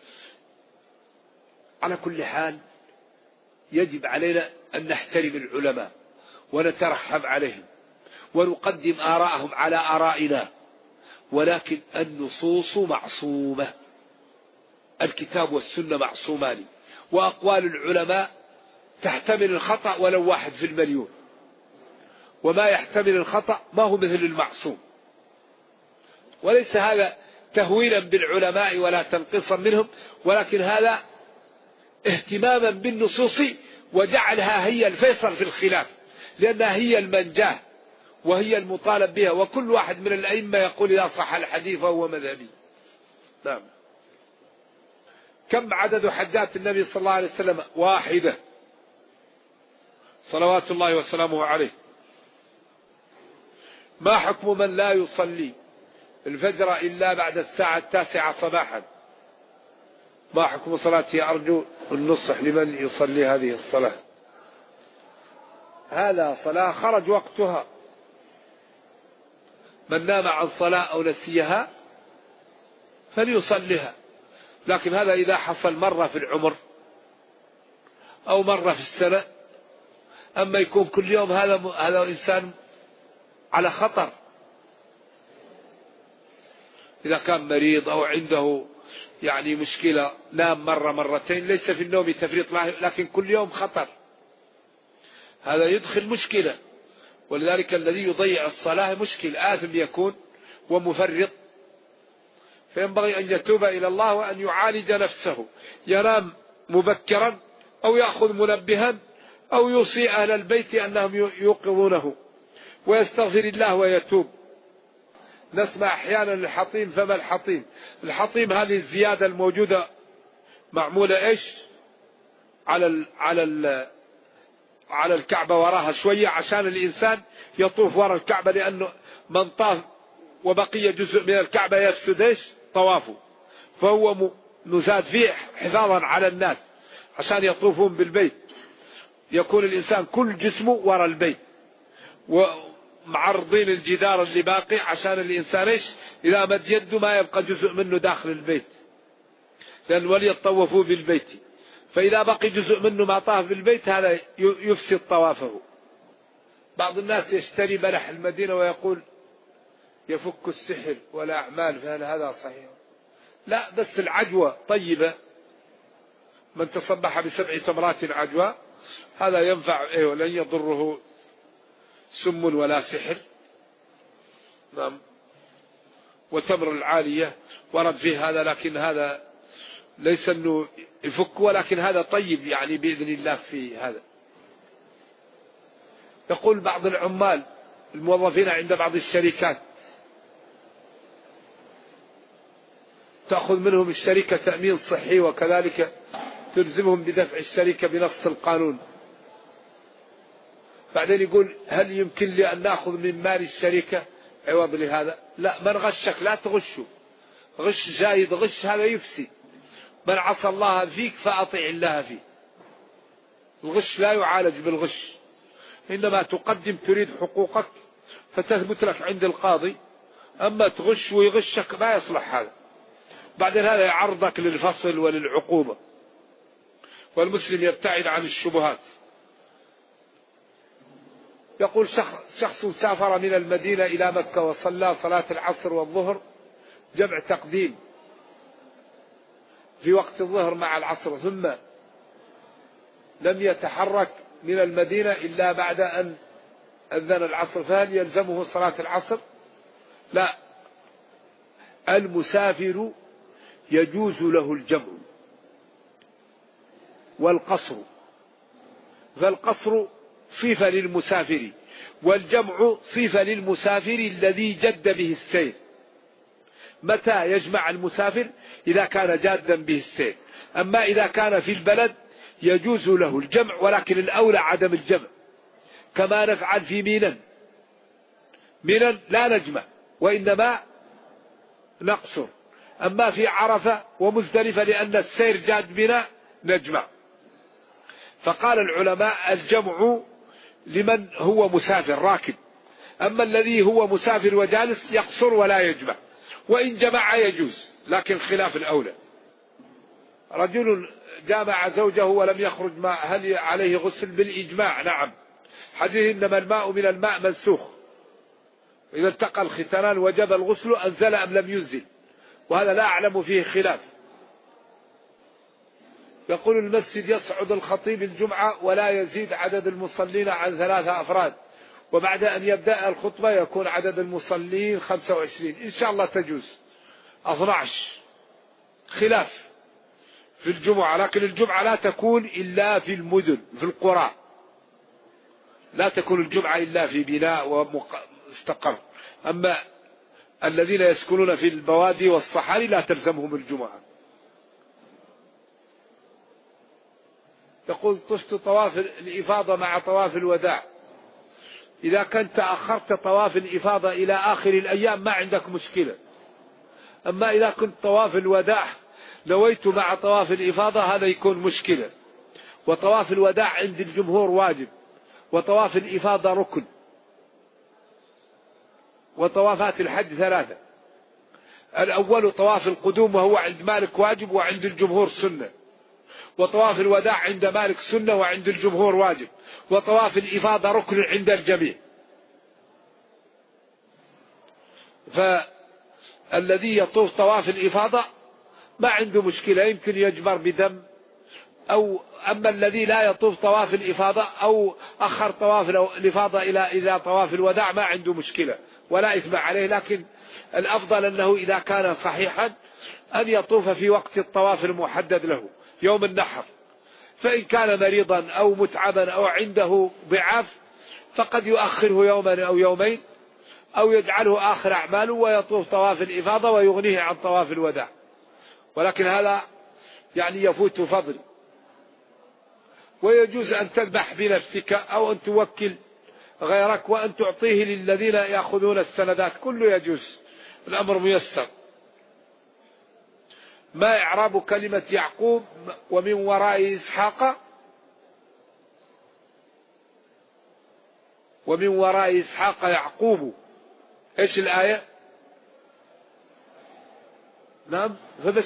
على كل حال يجب علينا أن نحترم العلماء ونترحم عليهم ونقدم آراءهم على آرائنا، ولكن النصوص معصومة، الكتاب والسنة معصومان، وأقوال العلماء تحتمل الخطأ ولو 1 في المليون، وما يحتمل الخطأ ما هو مثل المعصوم. وليس هذا تهويلا بالعلماء ولا تنقصا منهم، ولكن هذا اهتماما بالنصوص وجعلها هي الفيصل في الخلاف، لأنها هي المنجاة وهي المطالب بها، وكل واحد من الأئمة يقول إذا صح الحديث فهو مذهبي. نعم. كم عدد حجات النبي صلى الله عليه وسلم؟ 1 صلوات الله وسلامه عليه. ما حكم من لا يصلي الفجر إلا بعد الساعة 9 صباحا؟ ما حكم صلاته؟ أرجو النصح لمن يصلي هذه الصلاة. هذا صلاة خرج وقتها، من نام عن صلاة أو نسيها فليصليها، لكن هذا إذا حصل مرة في العمر أو مرة في السنة. أما يكون كل يوم هذا إنسان على خطر. إذا كان مريض أو عنده يعني مشكلة نام مرة مرتين، ليس في النوم تفريط، لكن كل يوم خطر، هذا يدخل مشكلة. ولذلك الذي يضيع الصلاة مشكل، آثم يكون ومفرط، فينبغي أن يتوب إلى الله وأن يعالج نفسه، ينام مبكرا أو يأخذ منبها أو يوصي أهل البيت أنهم يوقظونه ويستغفر الله ويتوب. نسمع أحيانا الحطيم، فما الحطيم؟ الحطيم هذه الزيادة الموجودة معمولة إيش على الكعبة وراها شوية عشان الإنسان يطوف وراء الكعبة، لأنه من طاف وبقي جزء من الكعبة يفسد إيش طوافه، فهو نزاد فيه حفاظا على الناس عشان يطوفون بالبيت، يكون الإنسان كل جسمه وراء البيت، ومعرضين الجدار اللي باقي عشان الإنسان إيش إذا مد يده ما يبقى جزء منه داخل البيت، لأن وليطوفوا بالبيت، فإذا بقي جزء منه ما طاف بالبيت هذا يفسد طوافه. بعض الناس يشتري بلح المدينة ويقول يفك السحر والأعمال، فهل هذا صحيح؟ لا، بس العجوة طيبة من تصبح ب7 تمرات عجواء هذا ينفع ولن يضره سم ولا سحر. نعم. وتمر العالية ورد فيه هذا، لكن هذا ليس أنه يفك، ولكن هذا طيب يعني بإذن الله في هذا. يقول بعض العمال الموظفين عند بعض الشركات تأخذ منهم الشركة تأمين صحي، وكذلك تلزمهم بدفع الشركة بنص القانون. بعدين يقول هل يمكن لي أن نأخذ من مال الشركة عوض لهذا؟ لا، من غشك لا تغشه، غش جايد، غش هذا يفسد. من عصى الله فيك فأطع الله فيه. الغش لا يعالج بالغش، إنما تقدم تريد حقوقك فتثبت لك عند القاضي، أما تغش ويغشك ما يصلح هذا. بعدين هذا يعرضك للفصل وللعقوبة. والمسلم يبتعد عن الشبهات. يقول شخص سافر من المدينة إلى مكة وصلى صلاة العصر والظهر جمع تقديم في وقت الظهر مع العصر، ثم لم يتحرك من المدينة إلا بعد أن أذن العصر، فهل يلزمه صلاة العصر؟ لا، المسافر يجوز له الجمع والقصر، فالقصر صفة للمسافر، والجمع صفة للمسافر الذي جد به السير. متى يجمع المسافر؟ إذا كان جادا به السير. أما إذا كان في البلد يجوز له الجمع، ولكن الأولى عدم الجمع، كما نفعل في منى لا نجمع وإنما نقصر. أما في عرفة ومزدلفة لأن السير جاد بنا نجمع. فقال العلماء الجمع لمن هو مسافر راكب، أما الذي هو مسافر وجالس يقصر ولا يجمع، وإن جمع يجوز، لكن خلاف الأولى. رجل جامع زوجه ولم يخرج ماء، هل عليه غسل؟ بالإجماع نعم. حديث إنما الماء من الماء منسوخ، إذا التقى الختانان وجب الغسل أنزل أم لم ينزل، وهذا لا أعلم فيه خلاف. يقول المسجد يصعد الخطيب الجمعة ولا يزيد عدد المصلين عن 3 أفراد، وبعد أن يبدأ الخطبة يكون عدد المصلين 25، إن شاء الله تجوز 12. خلاف في الجمعة، لكن الجمعة لا تكون إلا في المدن في القرى، لا تكون الجمعة إلا في بناء ومستقر. أما الذين يسكنون في البوادي والصحاري لا تلزمهم الجمعة. يقول طفت طواف الإفاضة مع طواف الوداع، إذا كنت أخرت طواف الإفاضة إلى آخر الأيام ما عندك مشكلة. أما إذا كنت طواف الوداع نويت مع طواف الإفاضة هذا يكون مشكلة. وطواف الوداع عند الجمهور واجب، وطواف الإفاضة ركن، وطوافات الحج 3. الأول طواف القدوم وهو عند مالك واجب وعند الجمهور سنة، وطواف الوداع عند مالك سنة وعند الجمهور واجب، وطواف الإفاضة ركن عند الجميع. فالذي يطوف طواف الإفاضة ما عنده مشكلة، يمكن يجمر بدم، أما الذي لا يطوف طواف الإفاضة أو أخر طواف الإفاضة إلى طواف الوداع ما عنده مشكلة ولا إثم عليه. لكن الأفضل أنه إذا كان صحيحا أن يطوف في وقت الطواف المحدد له يوم النحر، فإن كان مريضا أو متعبا أو عنده ضعاف فقد يؤخره يوما أو يومين، أو يجعله آخر أعماله ويطوف طواف الإفاضة ويغنيه عن طواف الوداع، ولكن هذا يعني يفوت فضل. ويجوز أن تذبح بنفسك أو أن توكل غيرك وأن تعطيه للذين يأخذون السندات، كله يجوز، الأمر ميسر. ما إعراب كلمة يعقوب ومن وراء إسحاق؟ ومن وراء إسحاق يعقوب، إيش الآية؟ نعم،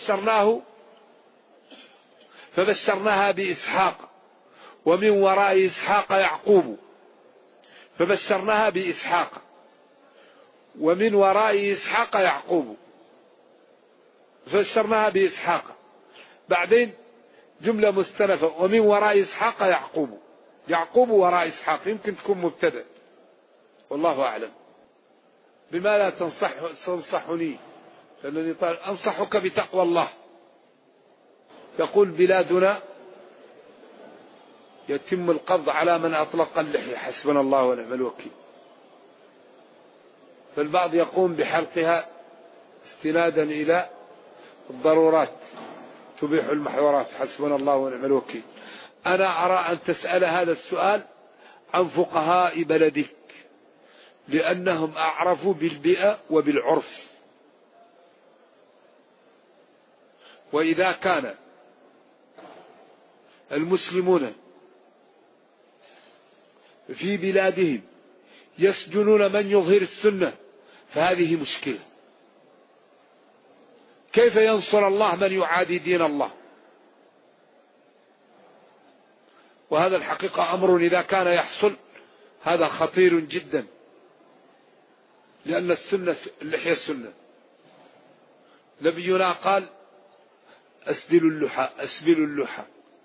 فبشرناها بإسحاق، ومن وراء إسحاق يعقوب، فبشرناها بإسحاق، ومن وراء إسحاق يعقوب، فبشرناها بإسحاق. بعدين جملة مستنفة. ومن وراء إسحاق يعقوب. يعقوب وراء إسحاق يمكن تكون مبتدأ، والله أعلم. بما لا تنصحني لأنني أنصحك بتقوى الله. يقول بلادنا يتم القبض على من أطلق اللحية، حسبنا الله ونعم الوكيل. فالبعض يقوم بحلقها استنادا إلى الضرورات تبيح المحظورات، حسبنا الله ونعم الوكيل. أنا أرى أن تسأل هذا السؤال عن فقهاء بلدك، لأنهم أعرفوا بالبيئة وبالعرف. وإذا كان المسلمون في بلادهم يسجنون من يظهر السنة فهذه مشكلة. كيف ينصر الله من يعادي دين الله؟ وهذا الحقيقة أمر إذا كان يحصل هذا خطير جدا، لأن السنة اللحية السنة. نبينا قال أسبلوا اللحى أسبلوا اللحى.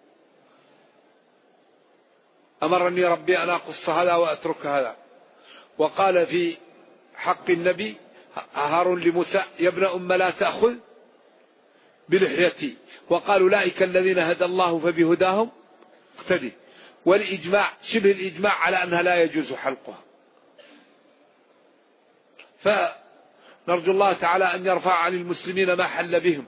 أمرني ربي أن أقص هذا وأترك هذا. وقال في حق النبي هارون لموسى يا ابن أم لا تأخذ بلحيتي. وقال أولئك الذين هدى الله فبهداهم اقتدي. والإجماع شبه الإجماع على أنها لا يجوز حلقها. فنرجو الله تعالى أن يرفع عن المسلمين ما حل بهم.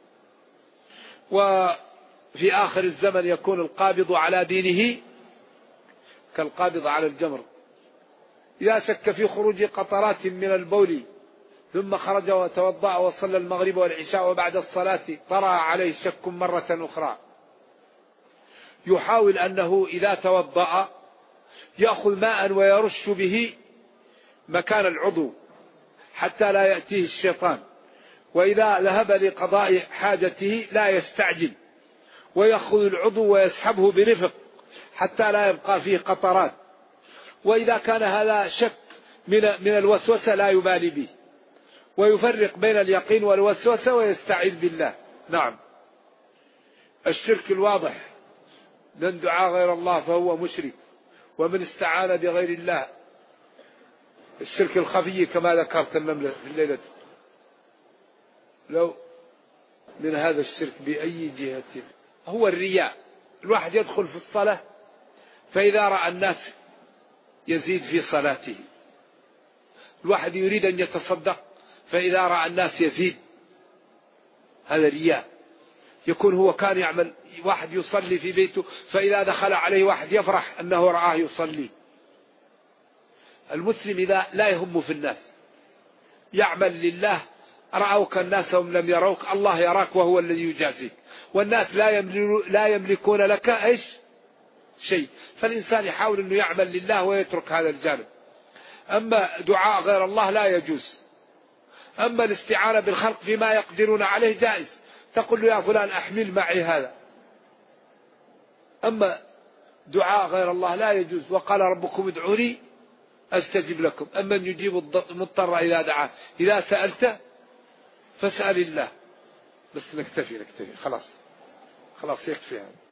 وفي آخر الزمن يكون القابض على دينه كالقابض على الجمر. إذا شك في خروج قطرات من البول ثم خرج وتوضأ وصلى المغرب والعشاء وبعد الصلاة طرأ عليه شك مرة أخرى، يحاول أنه إذا توضأ يأخذ ماء ويرش به مكان العضو حتى لا يأتيه الشيطان. وإذا ذهب لقضاء حاجته لا يستعجل، ويأخذ العضو ويسحبه برفق حتى لا يبقى فيه قطرات. وإذا كان هذا شك من الوسوسة لا يبالي به، ويفرق بين اليقين والوسوسة ويستعيذ بالله. نعم. الشرك الواضح من دعا غير الله فهو مشرك، ومن استعان بغير الله. الشرك الخفي كما ذكرت النملة في الليلة. لو من هذا الشرك بأي جهة هو الرياء. الواحد يدخل في الصلاة فإذا رأى الناس يزيد في صلاته. الواحد يريد أن يتصدق فإذا رأى الناس يزيد، هذا رياء. يكون هو كان يعمل، واحد يصلي في بيته فإذا دخل عليه واحد يفرح أنه رآه يصلي. المسلم إذا لا يهم في الناس يعمل لله، رأوك الناس هم لم يروك، الله يراك وهو الذي يجازيك. والناس لا يملكون لك إيش شيء. فالإنسان يحاول أنه يعمل لله ويترك هذا الجانب. أما دعاء غير الله لا يجوز. أما الاستعانة بالخلق فيما يقدرون عليه جائز، تقول له يا فلان أحمل معي هذا. أما دعاء غير الله لا يجوز. وقال ربكم ادعوني أستجب لكم. أما يجيب المضطر إذا دعاه. إذا سألت فاسأل الله. بس نكتفي خلاص يكفي هذا.